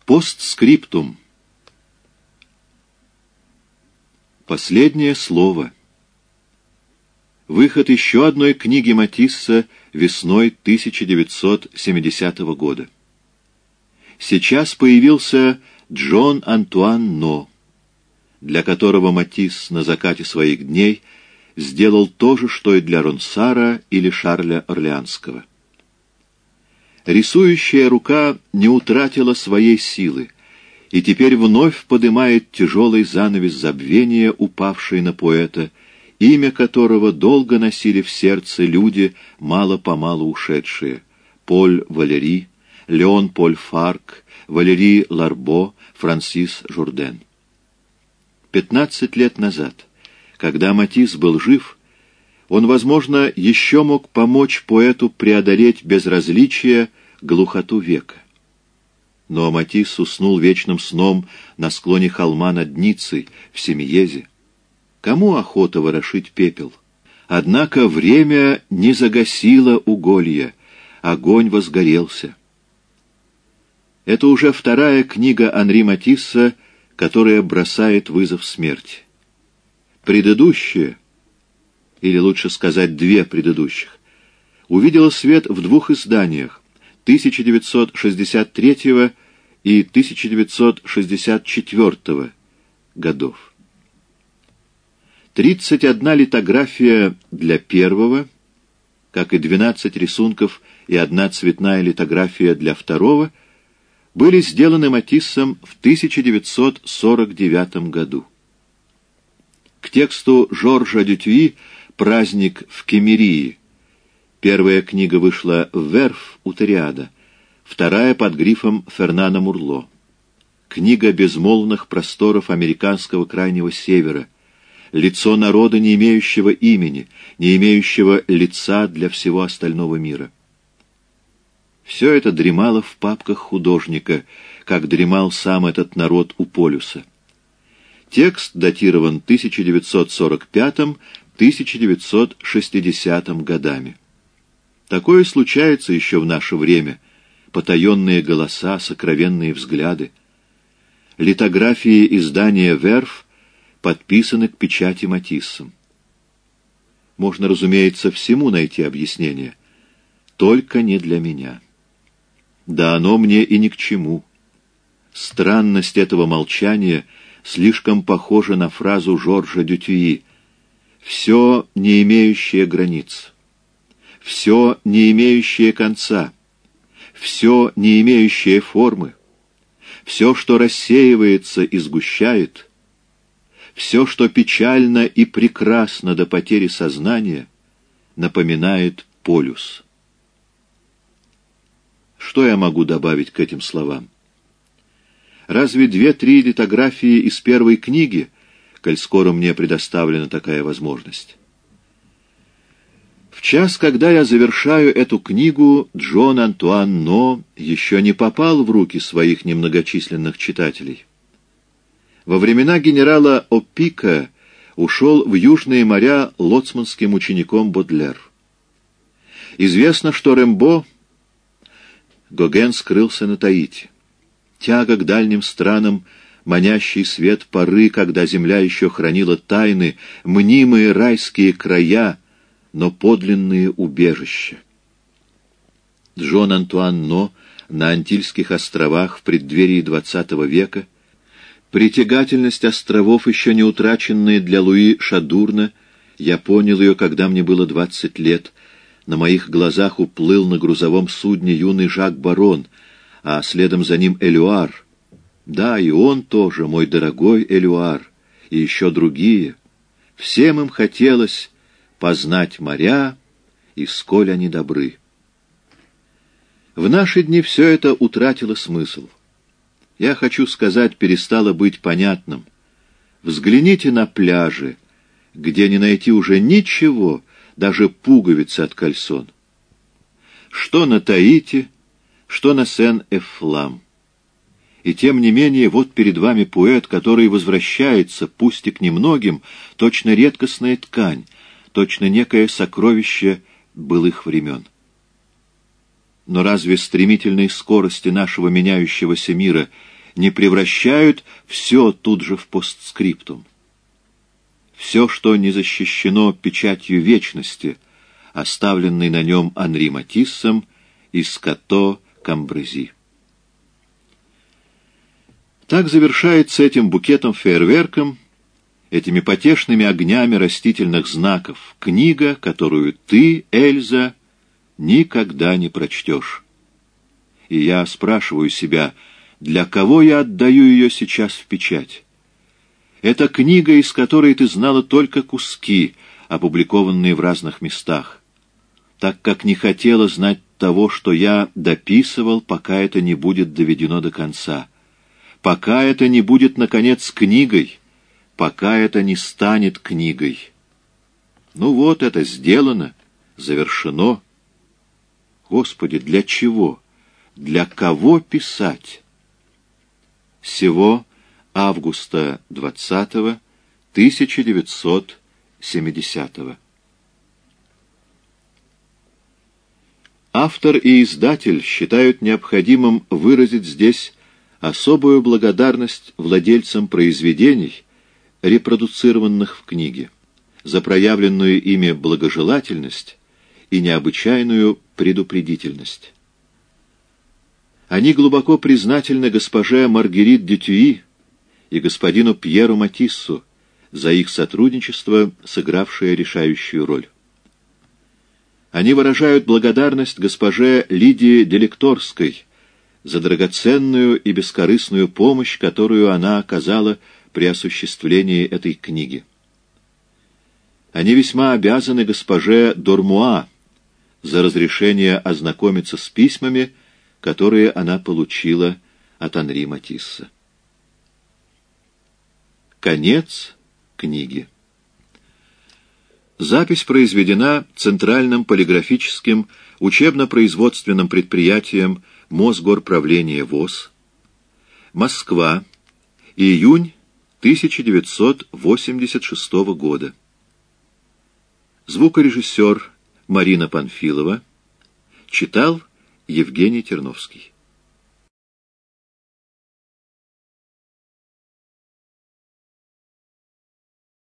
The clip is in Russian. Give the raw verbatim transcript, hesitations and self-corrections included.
Постскриптум. Последнее слово. Выход еще одной книги Матисса весной тысяча девятьсот семидесятого года. Сейчас появился Джон Антуан Но, для которого Матисс на закате своих дней сделал то же, что и для Ронсара или Шарля Орлеанского. Рисующая рука не утратила своей силы и теперь вновь подымает тяжелый занавес забвения, упавший на поэта, имя которого долго носили в сердце люди, мало-помалу ушедшие: Поль Валери, Леон Поль Фарк, Валери Ларбо, Франсис Журден. Пятнадцать лет назад, когда Матисс был жив, он, возможно, еще мог помочь поэту преодолеть безразличие, глухоту века. Но Матисс уснул вечным сном на склоне холма над Ниццей, в Семиезе. Кому охота ворошить пепел? Однако время не загасило уголья, огонь возгорелся. Это уже вторая книга Анри Матисса, которая бросает вызов смерти. Предыдущая, или лучше сказать две предыдущих, увидела свет в двух изданиях тысяча девятьсот шестьдесят третьего и тысяча девятьсот шестьдесят четвертого годов. Тридцать одна литография для первого, как и двенадцать рисунков и одна цветная литография для второго, были сделаны Матиссом в тысяча девятьсот сорок девятом году. К тексту Жоржа Дютюи «Праздник в Кемерии» первая книга вышла в Верф у Ториада, вторая под грифом Фернана Мурло. Книга безмолвных просторов американского крайнего севера, лицо народа, не имеющего имени, не имеющего лица для всего остального мира. Все это дремало в папках художника, как дремал сам этот народ у полюса. Текст датирован тысяча девятьсот сорок пятым — тысяча девятьсот шестидесятым годами. Такое случается еще в наше время. Потаенные голоса, сокровенные взгляды. Литографии издания «Верф» подписаны к печати Матиссом. Можно, разумеется, всему найти объяснение. Только не для меня. Да оно мне и ни к чему. Странность этого молчания слишком похожа на фразу Жоржа Дютюи: «Все, не имеющее границ, все, не имеющее конца, все, не имеющее формы, все, что рассеивается и сгущает, все, что печально и прекрасно до потери сознания, напоминает полюс». Что я могу добавить к этим словам? Разве две-три литографии из первой книги, коль скоро мне предоставлена такая возможность? В час, когда я завершаю эту книгу, Джон Антуан Но еще не попал в руки своих немногочисленных читателей. Во времена генерала Опика ушел в южные моря лоцманским учеником Бодлер. Известно, что Рембо Гоген скрылся на Таити. Тяга к дальним странам, манящий свет поры, когда земля еще хранила тайны, мнимые райские края, но подлинные убежища. Джон Антуан Но на Антильских островах в преддверии двадцатого века, притягательность островов, еще не утраченная для Луи Шадурна, я понял ее, когда мне было двадцать лет. На моих глазах уплыл на грузовом судне юный Жак Барон, а следом за ним Элюар. Да, и он тоже, мой дорогой Элюар, и еще другие. Всем им хотелось познать моря, и сколь они добры. В наши дни все это утратило смысл. Я хочу сказать, перестало быть понятным. Взгляните на пляжи, где не найти уже ничего, даже пуговицы от кальсон. Что на Таити, что на Сен-Эффлам. И тем не менее, вот перед вами поэт, который возвращается, пусть и к немногим, точно редкостная ткань, точно некое сокровище былых времен. Но разве стремительной скорости нашего меняющегося мира не превращают все тут же в постскриптум. Все, что не защищено печатью вечности, оставленной на нем Анри Матиссом из Като Камбрези. Так завершается этим букетом-фейерверком, этими потешными огнями растительных знаков книга, которую ты, Эльза, никогда не прочтешь. И я спрашиваю себя, для кого я отдаю ее сейчас в печать? Это книга, из которой ты знала только куски, опубликованные в разных местах, так как не хотела знать того, что я дописывал, пока это не будет доведено до конца, пока это не будет, наконец, книгой, пока это не станет книгой. Ну вот, это сделано, завершено. Господи, для чего? Для кого писать? Сего августа двадцатого тысяча девятьсот семидесятого. Автор и издатель считают необходимым выразить здесь особую благодарность владельцам произведений, репродуцированных в книге, за проявленную ими благожелательность и необычайную предупредительность. Они глубоко признательны госпоже Маргерит Дютюи и господину Пьеру Матиссу за их сотрудничество, сыгравшее решающую роль. Они выражают благодарность госпоже Лидии Делекторской за драгоценную и бескорыстную помощь, которую она оказала при осуществлении этой книги. Они весьма обязаны госпоже Дормуа за разрешение ознакомиться с письмами, которые она получила от Анри Матисса. Конец книги. Запись произведена Центральным полиграфическим учебно-производственным предприятием Мосгорправления ВОС. Москва. Июнь тысяча девятьсот восемьдесят шестого года. Звукорежиссер Марина Панфилова. Читал Евгений Терновский.